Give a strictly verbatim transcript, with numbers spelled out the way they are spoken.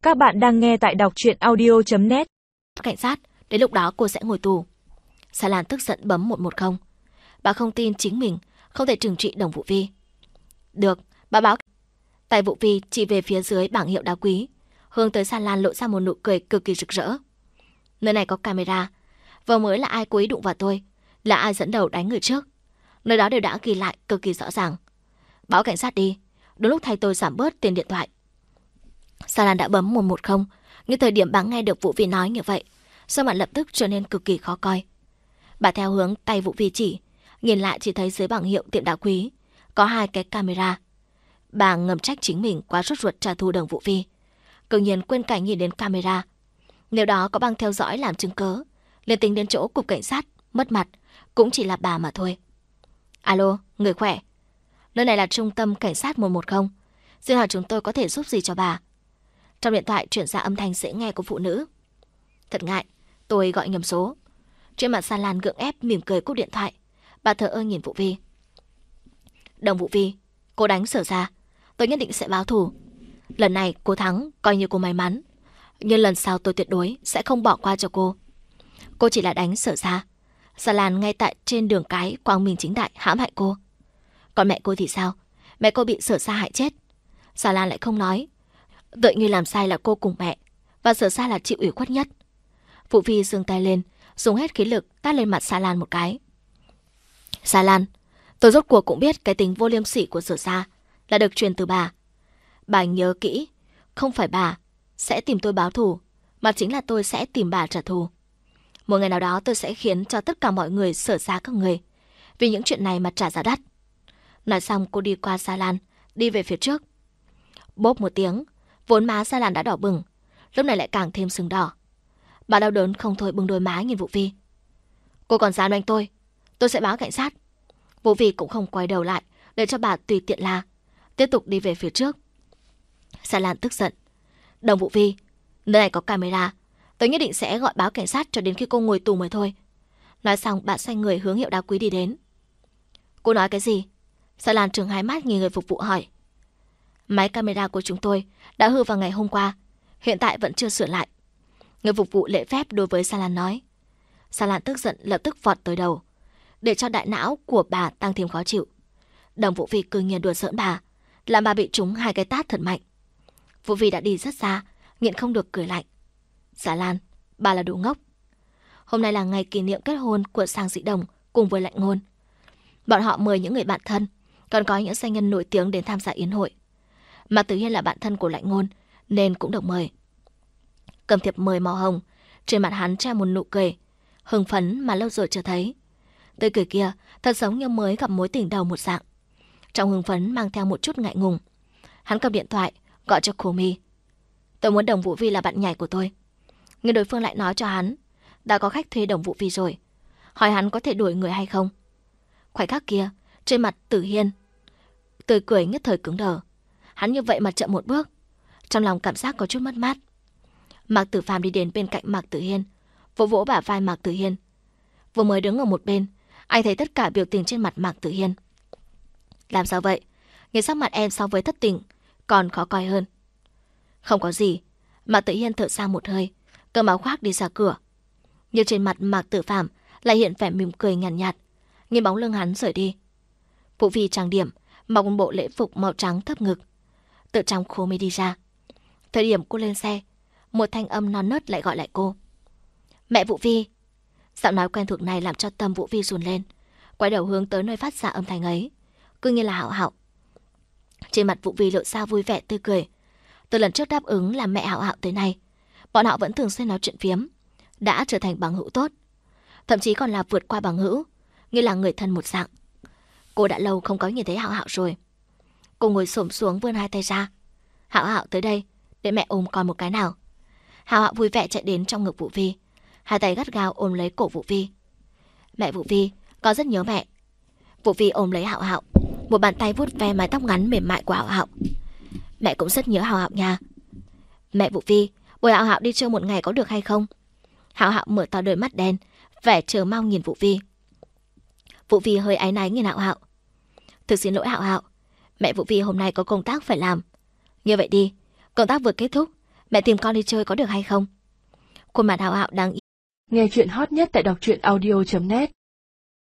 Các bạn đang nghe tại đọc truyện audio chấm net. Cảnh sát, đến lúc đó cô sẽ ngồi tù. Sa Lan tức giận bấm một một không. Bà không tin chính mình không thể trừng trị Đồng Vũ Vi. Được, bà báo. Tay Vũ Vi chỉ về phía dưới bảng hiệu đá quý, hướng tới Sa Lan lộ ra một nụ cười cực kỳ rực rỡ. Nơi này có camera, vừa mới là ai cố ý đụng vào tôi, là ai dẫn đầu đánh người trước. Nơi đó đều đã ghi lại cực kỳ rõ ràng. Báo cảnh sát đi, đúng lúc thay tôi giảm bớt tiền điện thoại. Sa Lan đã bấm một một không, nhưng thời điểm bà nghe được Vũ Vi nói như vậy, sắc mặt lập tức trở nên cực kỳ khó coi. Bà theo hướng tay Vũ Vi chỉ, nhìn lại chỉ thấy dưới bảng hiệu tiệm đá quý có hai cái camera. Bà ngầm trách chính mình quá sốt ruột trả thù Đồng Vũ Vi, tự nhiên quên cảnh nhìn đến camera. Nếu đó có băng theo dõi làm chứng cớ, liền tính đến chỗ cục cảnh sát mất mặt cũng chỉ là bà mà thôi. Alo, người khỏe. Nơi này là trung tâm cảnh sát một một không. Xin hỏi chúng tôi có thể giúp gì cho bà? Trong điện thoại chuyển ra âm thanh dễ nghe của phụ nữ. Thật ngại, tôi gọi nhầm số. Trên mặt Sa Lan gượng ép mỉm cười cúp điện thoại. Bà thờ ơ nhìn Vũ Vi. Đồng Vũ Vi, cô đánh Sở Gia, tôi nhất định sẽ báo thù. Lần này cô thắng, coi như cô may mắn, nhưng lần sau tôi tuyệt đối sẽ không bỏ qua cho cô. Cô chỉ là đánh Sở Gia, Sa Lan ngay tại trên đường cái quang minh chính đại hãm hại cô. Còn mẹ cô thì sao? Mẹ cô bị Sở Gia hại chết. Sa Lan lại không nói, tự như làm sai là cô cùng mẹ, và Sở Gia là chịu ủy khuất nhất. Vũ Vi giương tay lên, dùng hết khí lực tát lên mặt Sa Lan một cái. Sa Lan, tôi rốt cuộc cũng biết cái tính vô liêm sỉ của Sở Gia là được truyền từ bà. Bà nhớ kỹ, không phải bà sẽ tìm tôi báo thù, mà chính là tôi sẽ tìm bà trả thù. Một ngày nào đó tôi sẽ khiến cho tất cả mọi người Sở Gia các người vì những chuyện này mà trả giá đắt. Nói xong cô đi qua Sa Lan, đi về phía trước. Bốp một tiếng, vốn má Sa Lan đã đỏ bừng, lúc này lại càng thêm sưng đỏ. Bà đau đớn không thôi bưng đôi má nhìn Vũ Vi. Cô còn dám đánh tôi, tôi sẽ báo cảnh sát. Vũ Vi cũng không quay đầu lại để cho bà tùy tiện la, tiếp tục đi về phía trước. Sa Lan tức giận. Đồng Vũ Vi, nơi này có camera, tôi nhất định sẽ gọi báo cảnh sát cho đến khi cô ngồi tù mới thôi. Nói xong bà xoay người hướng hiệu đá quý đi đến. Cô nói cái gì? Sa Lan trừng hai mắt nhìn người phục vụ hỏi. Máy camera của chúng tôi đã hư vào ngày hôm qua, hiện tại vẫn chưa sửa lại. Người phục vụ lễ phép đối với Sa Lan nói. Sa Lan tức giận lập tức vọt tới đầu, để cho đại não của bà tăng thêm khó chịu. Đồng Vũ Vi cứ nhiên đùa giỡn bà, làm bà bị trúng hai cái tát thật mạnh. Vũ Vi đã đi rất xa, nhịn không được cười lạnh. Sa Lan, bà là đồ ngốc. Hôm nay là ngày kỷ niệm kết hôn của Sang Dĩ Đồng cùng với Lạnh Ngôn. Bọn họ mời những người bạn thân, còn có những doanh nhân nổi tiếng đến tham gia yến hội. Mạc Tử Hiên là bạn thân của Lạnh Ngôn nên cũng được mời. Cầm thiệp mời màu hồng, trên mặt hắn treo một nụ cười hưng phấn mà lâu rồi chưa thấy. Tươi cười kia thật giống như mới gặp mối tình đầu một dạng. Trong hưng phấn mang theo một chút ngại ngùng. Hắn cầm điện thoại gọi cho Cô Mi. Tôi muốn Đồng Vũ Vi là bạn nhảy của tôi. Nhưng đối phương lại nói cho hắn đã có khách thuê Đồng Vũ Vi rồi, hỏi hắn có thể đuổi người hay không. Khoảnh khắc kia trên mặt Tử Hiên tươi cười nhất thời cứng đờ. Hắn như vậy mà chậm một bước, trong lòng cảm giác có chút mất mát. Mạc Tử Phàm đi đến bên cạnh Mạc Tử Hiên, vỗ vỗ bả vai Mạc Tử Hiên. Vừa mới đứng ở một bên, anh thấy tất cả biểu tình trên mặt Mạc Tử Hiên. Làm sao vậy? Nhìn sắc mặt em so với thất tình còn khó coi hơn. Không có gì. Mạc Tử Hiên thở ra một hơi, cầm áo khoác đi ra cửa. Nhưng trên mặt Mạc Tử Phàm lại hiện vẻ mỉm cười nhàn nhạt, nhạt, nhìn bóng lưng hắn rời đi. Vũ Vi trang điểm, mặc một bộ lễ phục màu trắng thấp ngực, từ trong khu mới đi ra. Thời điểm cô lên xe, một thanh âm non nớt lại gọi lại cô. Mẹ Vũ Vi. Giọng nói quen thuộc này làm cho tâm Vũ Vi run lên, quay đầu hướng tới nơi phát ra âm thanh ấy, cứ như là Hạo Hạo. Trên mặt Vũ Vi lộ ra vui vẻ tươi cười. Từ lần trước đáp ứng làm mẹ Hạo Hạo tới nay, bọn họ vẫn thường xuyên nói chuyện phiếm, đã trở thành bằng hữu tốt, thậm chí còn là vượt qua bằng hữu, như là người thân một dạng. Cô đã lâu không có nhìn thấy Hạo Hạo rồi. Cô ngồi xổm xuống vươn hai tay ra. Hạo Hạo tới đây, để mẹ ôm con một cái nào. Hạo Hạo vui vẻ chạy đến trong ngực Vũ Vi, hai tay gắt gao ôm lấy cổ Vũ Vi. Mẹ Vũ Vi, con rất nhớ mẹ. Vũ Vi ôm lấy Hạo Hạo, một bàn tay vuốt ve mái tóc ngắn mềm mại của Hạo Hạo. Mẹ cũng rất nhớ Hạo Hạo nha. Mẹ Vũ Vi, bồi Hạo Hạo đi chơi một ngày có được hay không? Hạo Hạo mở to đôi mắt đen, vẻ chờ mong nhìn Vũ Vi. Vũ Vi hơi áy náy nhìn Hạo Hạo. Thực xin lỗi Hạo Hạo, mẹ Vũ Vi hôm nay có công tác phải làm. Như vậy đi, công tác vừa kết thúc, Mẹ tìm con đi chơi có được hay không? Khuôn mặt Hạo Hạo đang Nghe chuyện hot nhất tại đọc truyện audio chấm net